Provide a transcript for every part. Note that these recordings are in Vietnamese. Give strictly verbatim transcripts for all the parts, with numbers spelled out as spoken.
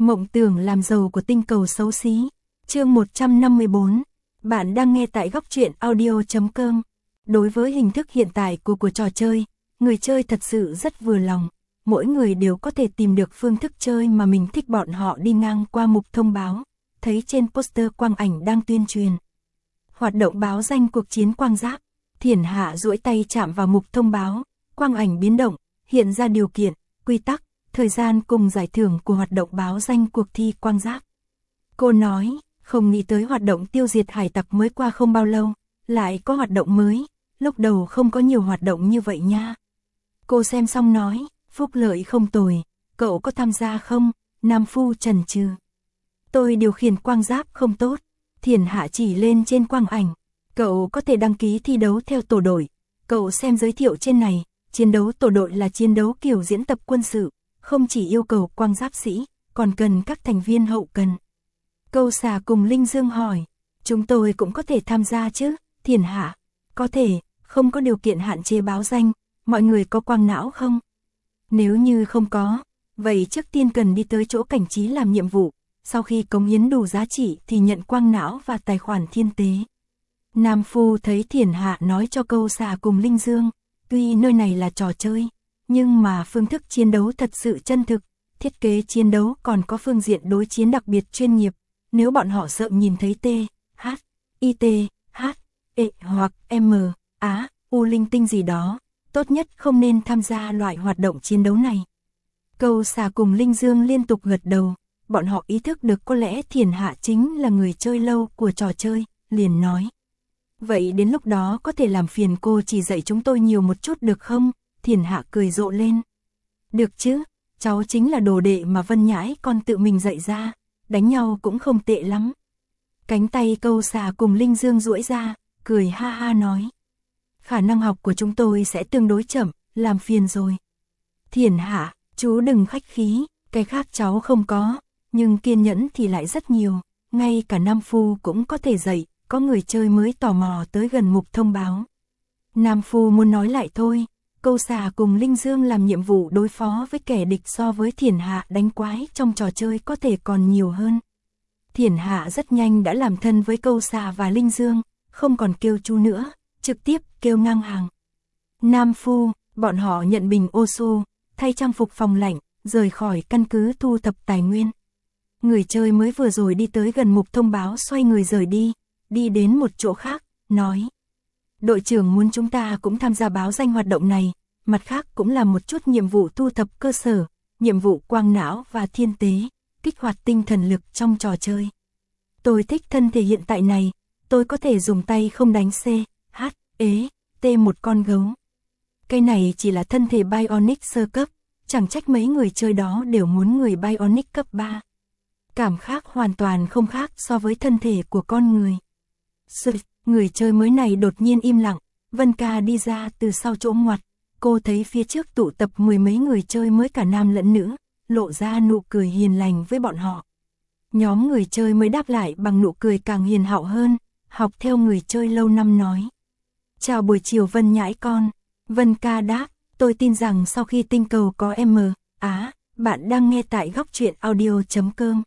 Mộng tưởng làm giàu của tinh cầu xấu xí. Chương một trăm năm mươi bốn. Bạn đang nghe tại góc truyện audio chấm com. Đối với hình thức hiện tại của của trò chơi, người chơi thật sự rất vừa lòng. Mỗi người đều có thể tìm được phương thức chơi mà mình thích. Bọn họ đi ngang qua mục thông báo, thấy trên poster quang ảnh đang tuyên truyền hoạt động báo danh cuộc chiến quang giáp. Thiển Hạ duỗi tay chạm vào mục thông báo, quang ảnh biến động, hiện ra điều kiện, quy tắc, thời gian cùng giải thưởng của hoạt động báo danh cuộc thi quang giáp. Cô nói, không nghĩ tới hoạt động tiêu diệt hải tặc mới qua không bao lâu, lại có hoạt động mới, lúc đầu không có nhiều hoạt động như vậy nha. Cô xem xong nói, phúc lợi không tồi, cậu có tham gia không? Nam Phu chần chừ. Tôi điều khiển quang giáp không tốt. Thiển Hạ chỉ lên trên quang ảnh, cậu có thể đăng ký thi đấu theo tổ đội. Cậu xem giới thiệu trên này, chiến đấu tổ đội là chiến đấu kiểu diễn tập quân sự, không chỉ yêu cầu quang giáp sĩ, còn cần các thành viên hậu cần. Câu Xà cùng Linh Dương hỏi, chúng tôi cũng có thể tham gia chứ? Thiển Hạ, có thể, không có điều kiện hạn chế báo danh. Mọi người có quang não không? Nếu như không có, vậy trước tiên cần đi tới chỗ cảnh trí làm nhiệm vụ. Sau khi cống hiến đủ giá trị thì nhận quang não và tài khoản thiên tế. Nam Phu thấy Thiển Hạ nói cho Câu Xà cùng Linh Dương, tuy nơi này là trò chơi, nhưng mà phương thức chiến đấu thật sự chân thực, thiết kế chiến đấu còn có phương diện đối chiến đặc biệt chuyên nghiệp. Nếu bọn họ sợ nhìn thấy T, H, I T, H, E hoặc M, Á, U linh tinh gì đó, tốt nhất không nên tham gia loại hoạt động chiến đấu này. Câu Xà cùng Linh Dương liên tục gật đầu. Bọn họ ý thức được có lẽ Thiển Hạ chính là người chơi lâu của trò chơi, liền nói. Vậy đến lúc đó có thể làm phiền cô chỉ dạy chúng tôi nhiều một chút được không? Thiển Hạ cười rộ lên. Được chứ, cháu chính là đồ đệ mà Vân Nhãi con tự mình dạy ra, đánh nhau cũng không tệ lắm. Cánh tay Câu Xà cùng Linh Dương duỗi ra, cười ha ha nói. Khả năng học của chúng tôi sẽ tương đối chậm, làm phiền rồi. Thiển Hạ, chú đừng khách khí, cái khác cháu không có. Nhưng kiên nhẫn thì lại rất nhiều, ngay cả Nam Phu cũng có thể dạy, có người chơi mới tò mò tới gần mục thông báo. Nam Phu muốn nói lại thôi, Câu Xà cùng Linh Dương làm nhiệm vụ đối phó với kẻ địch so với Thiển Hạ đánh quái trong trò chơi có thể còn nhiều hơn. Thiển Hạ rất nhanh đã làm thân với Câu Xà và Linh Dương, không còn kêu chú nữa, trực tiếp kêu ngang hàng. Nam Phu, bọn họ nhận bình ô su, thay trang phục phòng lạnh, rời khỏi căn cứ thu thập tài nguyên. Người chơi mới vừa rồi đi tới gần mục thông báo xoay người rời đi, đi đến một chỗ khác, nói. Đội trưởng muốn chúng ta cũng tham gia báo danh hoạt động này, mặt khác cũng là một chút nhiệm vụ thu thập cơ sở, nhiệm vụ quang não và thiên tế, kích hoạt tinh thần lực trong trò chơi. Tôi thích thân thể hiện tại này, tôi có thể dùng tay không đánh C, H, ế, T một con gấu. Cái này chỉ là thân thể Bionic sơ cấp, chẳng trách mấy người chơi đó đều muốn người Bionic cấp ba. Cảm khác hoàn toàn không khác so với thân thể của con người. Sự, người chơi mới này đột nhiên im lặng, Vân Ca đi ra từ sau chỗ ngoặt, cô thấy phía trước tụ tập mười mấy người chơi mới cả nam lẫn nữ, lộ ra nụ cười hiền lành với bọn họ. Nhóm người chơi mới đáp lại bằng nụ cười càng hiền hậu hơn, học theo người chơi lâu năm nói. Chào buổi chiều Vân Nhãi con, Vân Ca đáp, tôi tin rằng sau khi tinh cầu có M, Á, bạn đang nghe tại góc truyện audio chấm com.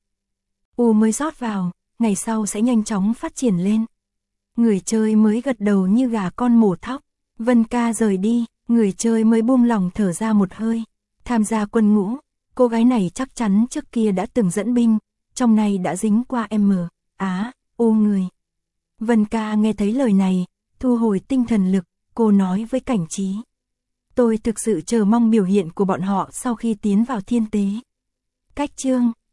U mới rót vào, ngày sau sẽ nhanh chóng phát triển lên. Người chơi mới gật đầu như gà con mổ thóc. Vân Ca rời đi, người chơi mới buông lòng thở ra một hơi. Tham gia quân ngũ, cô gái này chắc chắn trước kia đã từng dẫn binh, trong này đã dính qua M, Á, U người. Vân Ca nghe thấy lời này, thu hồi tinh thần lực, cô nói với Cảnh Trí. Tôi thực sự chờ mong biểu hiện của bọn họ sau khi tiến vào thiên tế. Cách chương